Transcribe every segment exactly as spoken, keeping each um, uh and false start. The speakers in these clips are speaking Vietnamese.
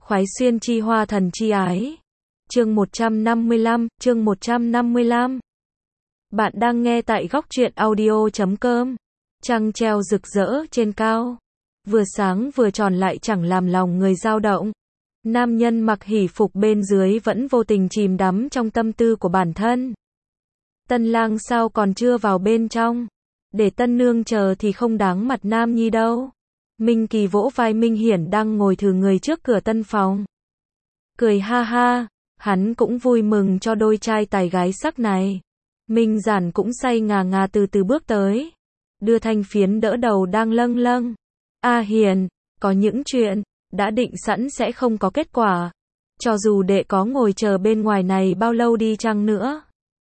Khoái xuyên chi hoa thần chi ái. Chương một trăm năm mươi lăm, chương một trăm năm mươi lăm. Bạn đang nghe tại góc truyện audio chấm com. Trăng treo rực rỡ trên cao. Vừa sáng vừa tròn lại chẳng làm lòng người dao động. Nam nhân mặc hỷ phục bên dưới vẫn vô tình chìm đắm trong tâm tư của bản thân. Tân lang sao còn chưa vào bên trong? Để tân nương chờ thì không đáng mặt nam nhi đâu. Minh Kỳ vỗ vai Minh Hiển đang ngồi thừ người trước cửa tân phòng. Cười ha ha, hắn cũng vui mừng cho đôi trai tài gái sắc này. Minh Giản cũng say ngà ngà từ từ bước tới. Đưa thanh phiến đỡ đầu đang lâng lâng. A Hiền, có những chuyện, đã định sẵn sẽ không có kết quả. Cho dù đệ có ngồi chờ bên ngoài này bao lâu đi chăng nữa.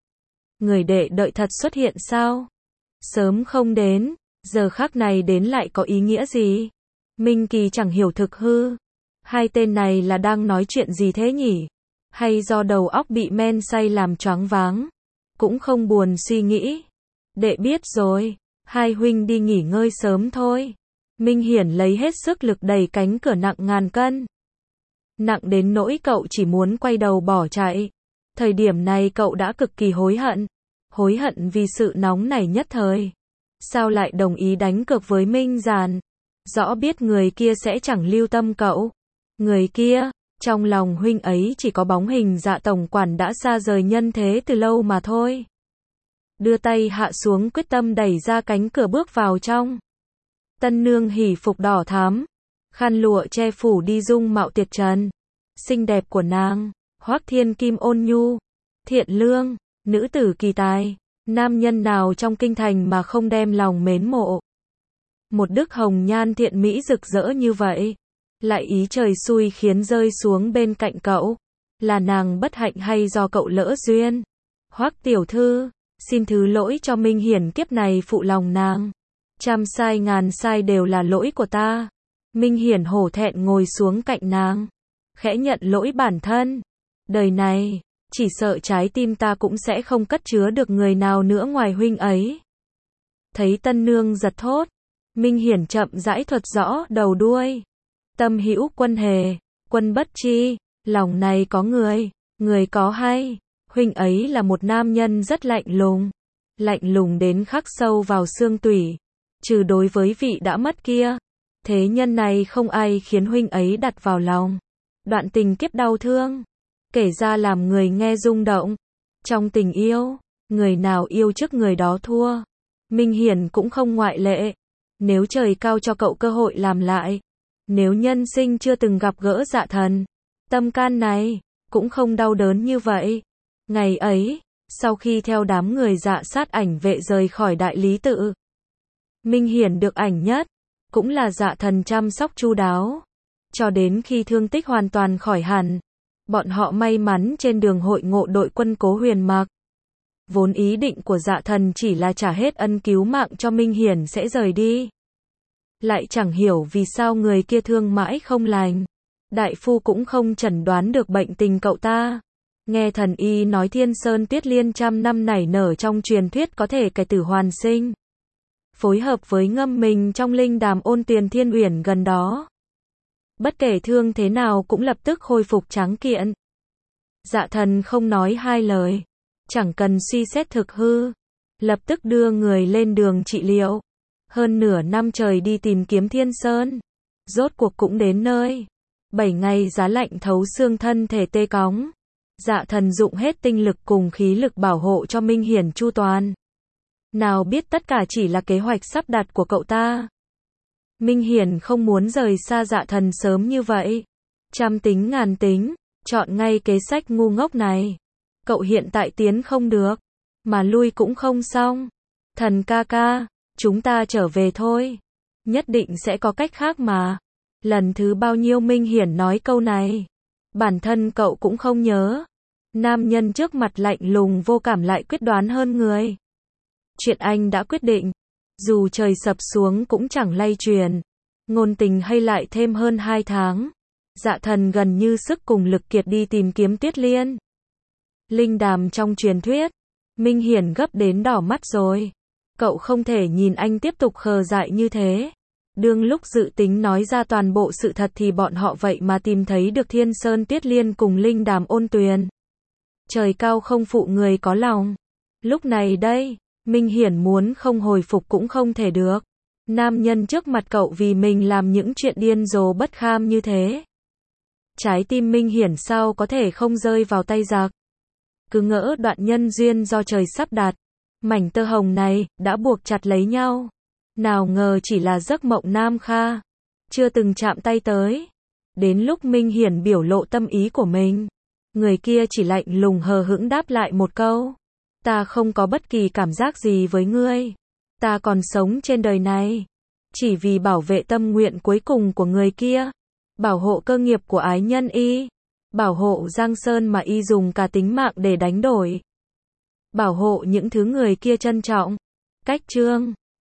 Người đệ đợi thật xuất hiện sao? Sớm không đến, giờ khắc này đến lại có ý nghĩa gì? Minh Kỳ chẳng hiểu thực hư. Hai tên này là đang nói chuyện gì thế nhỉ? Hay do đầu óc bị men say làm choáng váng? Cũng không buồn suy nghĩ. Đệ biết rồi, hai huynh đi nghỉ ngơi sớm thôi. Minh Hiển lấy hết sức lực đẩy cánh cửa nặng ngàn cân. Nặng đến nỗi cậu chỉ muốn quay đầu bỏ chạy. Thời điểm này cậu đã cực kỳ hối hận. Hối hận vì sự nóng nảy nhất thời. Sao lại đồng ý đánh cược với Minh Giản? Rõ biết người kia sẽ chẳng lưu tâm cậu. Người kia, trong lòng huynh ấy chỉ có bóng hình Dạ tổng quản đã xa rời nhân thế từ lâu mà thôi. Đưa tay hạ xuống quyết tâm đẩy ra cánh cửa bước vào trong. Tân nương hỉ phục đỏ thắm, khăn lụa che phủ đi dung mạo tuyệt trần. Xinh đẹp của nàng, Hoắc Thiên Kim ôn nhu, thiện lương, nữ tử kỳ tài, nam nhân nào trong kinh thành mà không đem lòng mến mộ. Một đức hồng nhan thiện mỹ rực rỡ như vậy, lại ý trời xui khiến rơi xuống bên cạnh cậu. Là nàng bất hạnh hay do cậu lỡ duyên? Hoắc tiểu thư, xin thứ lỗi cho Minh Hiển kiếp này phụ lòng nàng. Trăm sai ngàn sai đều là lỗi của ta. Minh Hiển hổ thẹn ngồi xuống cạnh nàng, khẽ nhận lỗi bản thân. Đời này, chỉ sợ trái tim ta cũng sẽ không cất chứa được người nào nữa ngoài huynh ấy. Thấy tân nương giật thốt, Minh Hiển chậm rãi thuật rõ đầu đuôi. Tâm hữu quân hề, quân bất chi, lòng này có người, người có hay. Huynh ấy là một nam nhân rất lạnh lùng, lạnh lùng đến khắc sâu vào xương tủy. Trừ đối với vị đã mất kia, thế nhân này không ai khiến huynh ấy đặt vào lòng. Đoạn tình kiếp đau thương, kể ra làm người nghe rung động. Trong tình yêu, người nào yêu trước người đó thua. Minh Hiển cũng không ngoại lệ. Nếu trời cao cho cậu cơ hội làm lại, nếu nhân sinh chưa từng gặp gỡ Dạ thần, tâm can này cũng không đau đớn như vậy. Ngày ấy, sau khi theo đám người Dạ sát ảnh vệ rời khỏi đại lý tự, Minh Hiển được ảnh nhất, cũng là Dạ thần chăm sóc chu đáo, cho đến khi thương tích hoàn toàn khỏi hẳn. Bọn họ may mắn trên đường hội ngộ đội quân Cố Huyền Mặc. Vốn ý định của Dạ thần chỉ là trả hết ân cứu mạng cho Minh Hiển sẽ rời đi. Lại chẳng hiểu vì sao người kia thương mãi không lành. Đại phu cũng không chẩn đoán được bệnh tình cậu ta. Nghe thần y nói Thiên Sơn Tuyết Liên trăm năm nảy nở trong truyền thuyết có thể cải tử hoàn sinh. Phối hợp với ngâm mình trong linh đàm ôn tuyền thiên uyển gần đó. Bất kể thương thế nào cũng lập tức khôi phục tráng kiện. Dạ thần không nói hai lời. Chẳng cần suy xét thực hư. Lập tức đưa người lên đường trị liệu. Hơn nửa năm trời đi tìm kiếm Thiên Sơn. Rốt cuộc cũng đến nơi. Bảy ngày giá lạnh thấu xương thân thể tê cóng. Dạ thần dụng hết tinh lực cùng khí lực bảo hộ cho Minh Hiển chu toàn. Nào biết tất cả chỉ là kế hoạch sắp đặt của cậu ta. Minh Hiển không muốn rời xa Dạ thần sớm như vậy. Trăm tính ngàn tính, chọn ngay kế sách ngu ngốc này. Cậu hiện tại tiến không được, mà lui cũng không xong. Thần ca ca, chúng ta trở về thôi. Nhất định sẽ có cách khác mà. Lần thứ bao nhiêu Minh Hiển nói câu này. Bản thân cậu cũng không nhớ. Nam nhân trước mặt lạnh lùng vô cảm lại quyết đoán hơn người. Chuyện anh đã quyết định. Dù trời sập xuống cũng chẳng lay truyền. Ngôn tình hay lại thêm hơn hai tháng. Dạ thần gần như sức cùng lực kiệt đi tìm kiếm Tuyết Liên. Linh đàm trong truyền thuyết. Minh Hiển gấp đến đỏ mắt rồi. Cậu không thể nhìn anh tiếp tục khờ dại như thế. Đương lúc dự tính nói ra toàn bộ sự thật thì bọn họ vậy mà tìm thấy được Thiên Sơn Tiết Liên cùng Linh Đàm Ôn Tuyền. Trời cao không phụ người có lòng. Lúc này đây, Minh Hiển muốn không hồi phục cũng không thể được. Nam nhân trước mặt cậu vì mình làm những chuyện điên rồ bất kham như thế. Trái tim Minh Hiển sao có thể không rơi vào tay giặc. Cứ ngỡ đoạn nhân duyên do trời sắp đặt. Mảnh tơ hồng này, đã buộc chặt lấy nhau. Nào ngờ chỉ là giấc mộng Nam Kha. Chưa từng chạm tay tới. Đến lúc Minh Hiển biểu lộ tâm ý của mình. Người kia chỉ lạnh lùng hờ hững đáp lại một câu. Ta không có bất kỳ cảm giác gì với ngươi. Ta còn sống trên đời này. Chỉ vì bảo vệ tâm nguyện cuối cùng của người kia. Bảo hộ cơ nghiệp của ái nhân y. Bảo hộ Giang Sơn mà y dùng cả tính mạng để đánh đổi. Bảo hộ những thứ người kia trân trọng. Cách chương